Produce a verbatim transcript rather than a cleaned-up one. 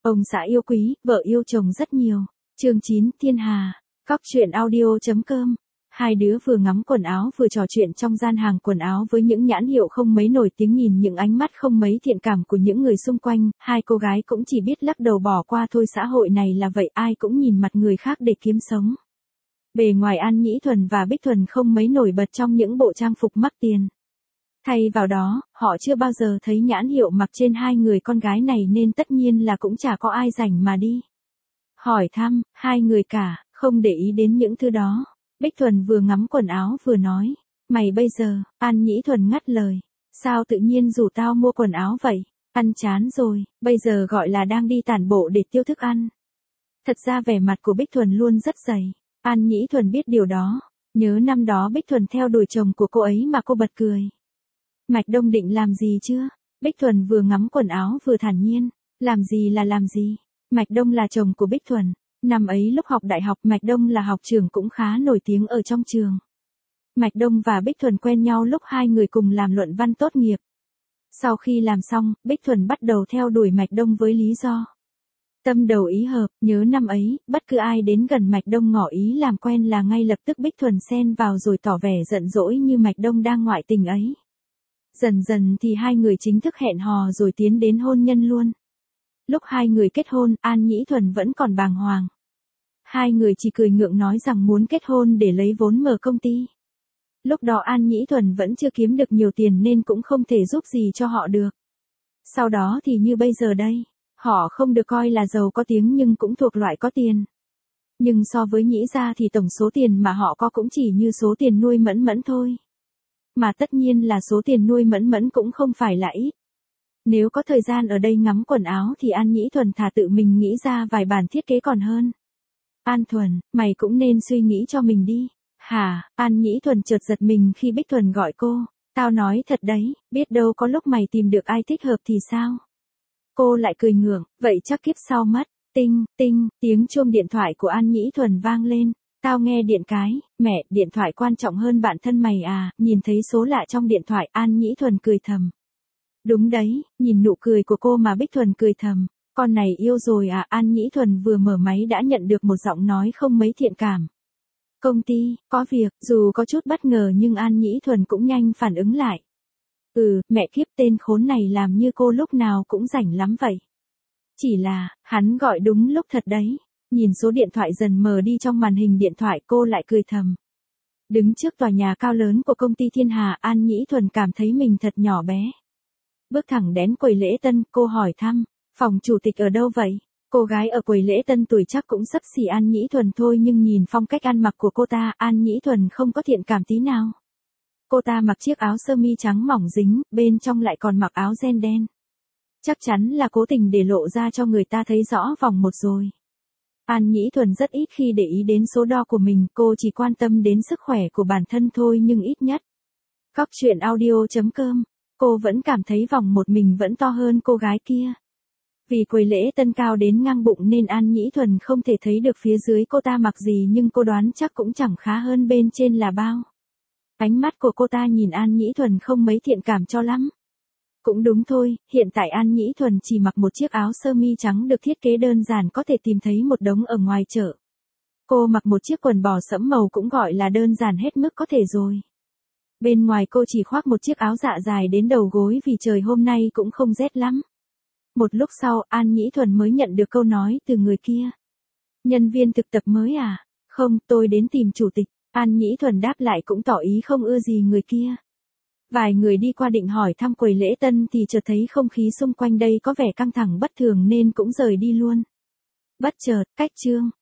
Ông xã yêu quý, vợ yêu chồng rất nhiều. Chương chín, Thiên Hà. Cóc truyện audio.com. Hai đứa vừa ngắm quần áo vừa trò chuyện trong gian hàng quần áo với những nhãn hiệu không mấy nổi tiếng, nhìn những ánh mắt không mấy thiện cảm của những người xung quanh, hai cô gái cũng chỉ biết lắc đầu bỏ qua thôi, xã hội này là vậy, ai cũng nhìn mặt người khác để kiếm sống. Bề ngoài An Nhĩ Thuần và Bích Thuần không mấy nổi bật trong những bộ trang phục mắc tiền. Thay vào đó, họ chưa bao giờ thấy nhãn hiệu mặc trên hai người con gái này nên tất nhiên là cũng chả có ai rảnh mà đi hỏi thăm, hai người cả, không để ý đến những thứ đó. Bích Thuần vừa ngắm quần áo vừa nói, mày bây giờ, An Nhĩ Thuần ngắt lời, sao tự nhiên rủ tao mua quần áo vậy, ăn chán rồi, bây giờ gọi là đang đi tản bộ để tiêu thức ăn. Thật ra vẻ mặt của Bích Thuần luôn rất dày, An Nhĩ Thuần biết điều đó, nhớ năm đó Bích Thuần theo đuổi chồng của cô ấy mà cô bật cười. Mạch Đông định làm gì chưa? Bích Thuần vừa ngắm quần áo vừa thản nhiên, làm gì là làm gì? Mạch Đông là chồng của Bích Thuần. Năm ấy lúc học đại học, Mạch Đông là học trưởng cũng khá nổi tiếng ở trong trường. Mạch Đông và Bích Thuần quen nhau lúc hai người cùng làm luận văn tốt nghiệp. Sau khi làm xong, Bích Thuần bắt đầu theo đuổi Mạch Đông với lý do tâm đầu ý hợp. Nhớ năm ấy, bất cứ ai đến gần Mạch Đông ngỏ ý làm quen là ngay lập tức Bích Thuần xen vào rồi tỏ vẻ giận dỗi như Mạch Đông đang ngoại tình ấy. Dần dần thì hai người chính thức hẹn hò rồi tiến đến hôn nhân luôn. Lúc hai người kết hôn, An Nhĩ Thuần vẫn còn bàng hoàng. Hai người chỉ cười ngượng nói rằng muốn kết hôn để lấy vốn mở công ty. Lúc đó An Nhĩ Thuần vẫn chưa kiếm được nhiều tiền nên cũng không thể giúp gì cho họ được. Sau đó thì như bây giờ đây, họ không được coi là giàu có tiếng nhưng cũng thuộc loại có tiền. Nhưng so với Nhĩ gia thì tổng số tiền mà họ có cũng chỉ như số tiền nuôi Mẫn Mẫn thôi. Mà tất nhiên là số tiền nuôi Mẫn Mẫn cũng không phải là ít. Nếu có thời gian ở đây ngắm quần áo thì An Nhĩ Thuần thà tự mình nghĩ ra vài bản thiết kế còn hơn. An Thuần, mày cũng nên suy nghĩ cho mình đi. Hả? An Nhĩ Thuần chợt giật mình khi Bích Thuần gọi cô. Tao nói thật đấy, biết đâu có lúc mày tìm được ai thích hợp thì sao? Cô lại cười ngượng, vậy chắc kiếp sau mất. Tinh, tinh, tiếng chuông điện thoại của An Nhĩ Thuần vang lên. Tao nghe điện cái, mẹ, điện thoại quan trọng hơn bạn thân mày à? Nhìn thấy số lạ trong điện thoại, An Nhĩ Thuần cười thầm. Đúng đấy, nhìn nụ cười của cô mà Bích Thuần cười thầm, con này yêu rồi à? An Nhĩ Thuần vừa mở máy đã nhận được một giọng nói không mấy thiện cảm. Công ty, có việc, dù có chút bất ngờ nhưng An Nhĩ Thuần cũng nhanh phản ứng lại. Ừ, mẹ kiếp, tên khốn này làm như cô lúc nào cũng rảnh lắm vậy. Chỉ là, hắn gọi đúng lúc thật đấy. Nhìn số điện thoại dần mờ đi trong màn hình điện thoại, cô lại cười thầm. Đứng trước tòa nhà cao lớn của công ty Thiên Hà, An Nhĩ Thuần cảm thấy mình thật nhỏ bé. Bước thẳng đến quầy lễ tân, cô hỏi thăm, phòng chủ tịch ở đâu vậy? Cô gái ở quầy lễ tân tuổi chắc cũng xấp xỉ An Nhĩ Thuần thôi nhưng nhìn phong cách ăn mặc của cô ta, An Nhĩ Thuần không có thiện cảm tí nào. Cô ta mặc chiếc áo sơ mi trắng mỏng dính, bên trong lại còn mặc áo ren đen. Chắc chắn là cố tình để lộ ra cho người ta thấy rõ vòng một rồi. An Nhĩ Thuần rất ít khi để ý đến số đo của mình, cô chỉ quan tâm đến sức khỏe của bản thân thôi nhưng ít nhất. Cóc truyện audio.com. Cô vẫn cảm thấy vòng một mình vẫn to hơn cô gái kia. Vì quầy lễ tân cao đến ngang bụng nên An Nhĩ Thuần không thể thấy được phía dưới cô ta mặc gì nhưng cô đoán chắc cũng chẳng khá hơn bên trên là bao. Ánh mắt của cô ta nhìn An Nhĩ Thuần không mấy thiện cảm cho lắm. Cũng đúng thôi, hiện tại An Nhĩ Thuần chỉ mặc một chiếc áo sơ mi trắng được thiết kế đơn giản có thể tìm thấy một đống ở ngoài chợ. Cô mặc một chiếc quần bò sẫm màu cũng gọi là đơn giản hết mức có thể rồi. Bên ngoài cô chỉ khoác một chiếc áo dạ dài đến đầu gối vì trời hôm nay cũng không rét lắm. Một lúc sau, An Nhĩ Thuần mới nhận được câu nói từ người kia. Nhân viên thực tập mới à? Không, tôi đến tìm chủ tịch. An Nhĩ Thuần đáp lại cũng tỏ ý không ưa gì người kia. Vài người đi qua định hỏi thăm quầy lễ tân thì chợt thấy không khí xung quanh đây có vẻ căng thẳng bất thường nên cũng rời đi luôn. Bất chợt, cách chương,